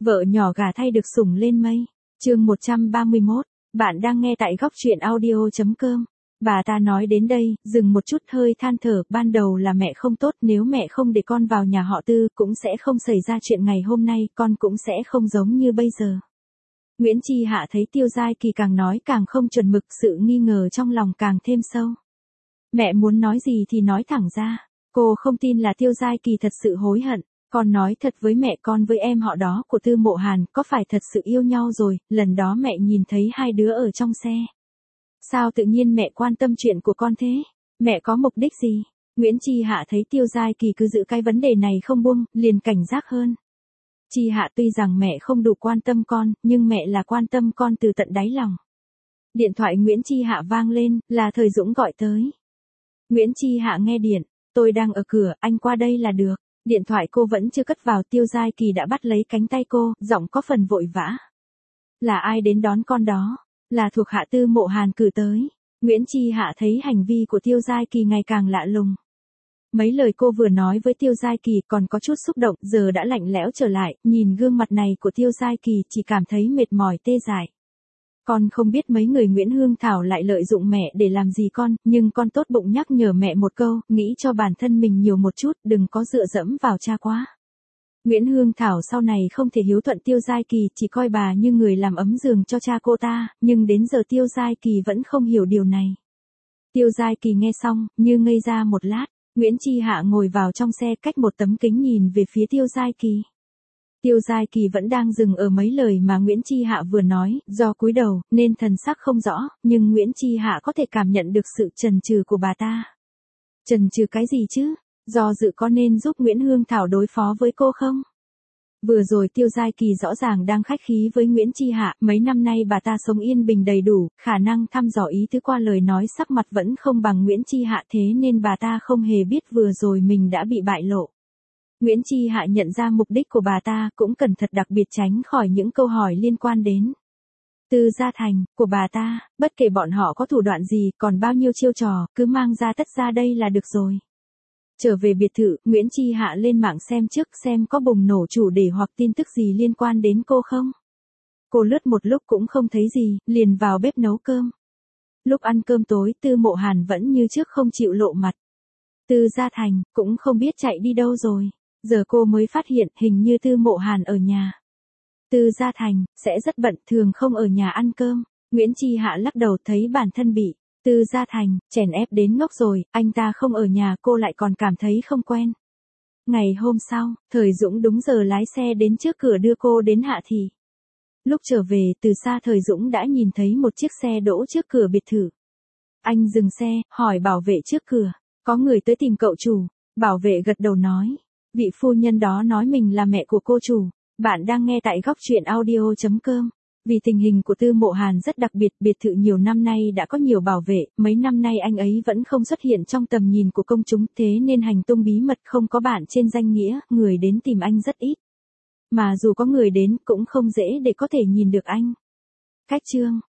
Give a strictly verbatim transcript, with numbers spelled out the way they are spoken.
Vợ nhỏ gả thay được sủng lên mây. Chương một trăm ba mươi mốt. Bạn đang nghe tại góc truyện audio chấm com. Bà ta nói đến đây, dừng một chút hơi than thở, ban đầu là mẹ không tốt, nếu mẹ không để con vào nhà họ Tư, cũng sẽ không xảy ra chuyện ngày hôm nay, con cũng sẽ không giống như bây giờ. Nguyễn Chi Hạ thấy Tiêu Giai Kỳ càng nói càng không chuẩn mực, sự nghi ngờ trong lòng càng thêm sâu. Mẹ muốn nói gì thì nói thẳng ra, cô không tin là Tiêu Giai Kỳ thật sự hối hận. Con nói thật với mẹ, con với em họ đó của Tư Mộ Hàn có phải thật sự yêu nhau rồi, lần đó mẹ nhìn thấy hai đứa ở trong xe. Sao tự nhiên mẹ quan tâm chuyện của con thế? Mẹ có mục đích gì? Nguyễn Chi Hạ thấy Tiêu Giai Kỳ cứ giữ cái vấn đề này không buông, liền cảnh giác hơn. Chi Hạ, tuy rằng mẹ không đủ quan tâm con, nhưng mẹ là quan tâm con từ tận đáy lòng. Điện thoại Nguyễn Chi Hạ vang lên, là Thời Dũng gọi tới. Nguyễn Chi Hạ nghe điện, tôi đang ở cửa, anh qua đây là được. Điện thoại cô vẫn chưa cất vào, Tiêu Giai Kỳ đã bắt lấy cánh tay cô, giọng có phần vội vã. Là ai đến đón con đó? Là thuộc hạ Tư Mộ Hàn cử tới. Nguyễn Chi Hạ thấy hành vi của Tiêu Giai Kỳ ngày càng lạ lùng. Mấy lời cô vừa nói với Tiêu Giai Kỳ còn có chút xúc động, giờ đã lạnh lẽo trở lại, nhìn gương mặt này của Tiêu Giai Kỳ chỉ cảm thấy mệt mỏi tê dại. Con không biết mấy người Nguyễn Hương Thảo lại lợi dụng mẹ để làm gì con, nhưng con tốt bụng nhắc nhở mẹ một câu, nghĩ cho bản thân mình nhiều một chút, đừng có dựa dẫm vào cha quá. Nguyễn Hương Thảo sau này không thể hiếu thuận Tiêu Giai Kỳ, chỉ coi bà như người làm ấm giường cho cha cô ta, nhưng đến giờ Tiêu Giai Kỳ vẫn không hiểu điều này. Tiêu Giai Kỳ nghe xong, như ngây ra một lát, Nguyễn Chi Hạ ngồi vào trong xe cách một tấm kính nhìn về phía Tiêu Giai Kỳ. Tiêu Giai Kỳ vẫn đang dừng ở mấy lời mà Nguyễn Chi Hạ vừa nói, do cúi đầu, nên thần sắc không rõ, nhưng Nguyễn Chi Hạ có thể cảm nhận được sự chần chừ của bà ta. Chần chừ cái gì chứ? Do dự có nên giúp Nguyễn Hương Thảo đối phó với cô không? Vừa rồi Tiêu Giai Kỳ rõ ràng đang khách khí với Nguyễn Chi Hạ, mấy năm nay bà ta sống yên bình đầy đủ, khả năng thăm dò ý tứ qua lời nói sắc mặt vẫn không bằng Nguyễn Chi Hạ, thế nên bà ta không hề biết vừa rồi mình đã bị bại lộ. Nguyễn Chi Hạ nhận ra mục đích của bà ta, cũng cẩn thận đặc biệt tránh khỏi những câu hỏi liên quan đến Tư Gia Thành, của bà ta, bất kể bọn họ có thủ đoạn gì, còn bao nhiêu chiêu trò, cứ mang ra tất ra đây là được rồi. Trở về biệt thự, Nguyễn Chi Hạ lên mạng xem trước xem có bùng nổ chủ đề hoặc tin tức gì liên quan đến cô không. Cô lướt một lúc cũng không thấy gì, liền vào bếp nấu cơm. Lúc ăn cơm tối, Tư Mộ Hàn vẫn như trước không chịu lộ mặt. Tư Gia Thành, cũng không biết chạy đi đâu rồi. Giờ cô mới phát hiện hình như Tư Mộ Hàn ở nhà. Tư Gia Thành, sẽ rất bận, thường không ở nhà ăn cơm. Nguyễn Chi Hạ lắc đầu, thấy bản thân bị Tư Gia Thành chèn ép đến ngốc rồi, anh ta không ở nhà cô lại còn cảm thấy không quen. Ngày hôm sau, Thời Dũng đúng giờ lái xe đến trước cửa đưa cô đến Hạ Thị. Lúc trở về, từ xa Thời Dũng đã nhìn thấy một chiếc xe đỗ trước cửa biệt thự. Anh dừng xe, hỏi bảo vệ trước cửa, có người tới tìm cậu chủ. Bảo vệ gật đầu nói, vị phu nhân đó nói mình là mẹ của cô chủ. Bạn đang nghe tại góc truyện audio chấm com. Vì tình hình của Tư Mộ Hàn rất đặc biệt, biệt thự nhiều năm nay đã có nhiều bảo vệ, mấy năm nay anh ấy vẫn không xuất hiện trong tầm nhìn của công chúng, thế nên hành tung bí mật không có bạn trên danh nghĩa, người đến tìm anh rất ít. Mà dù có người đến, cũng không dễ để có thể nhìn được anh. Cách chương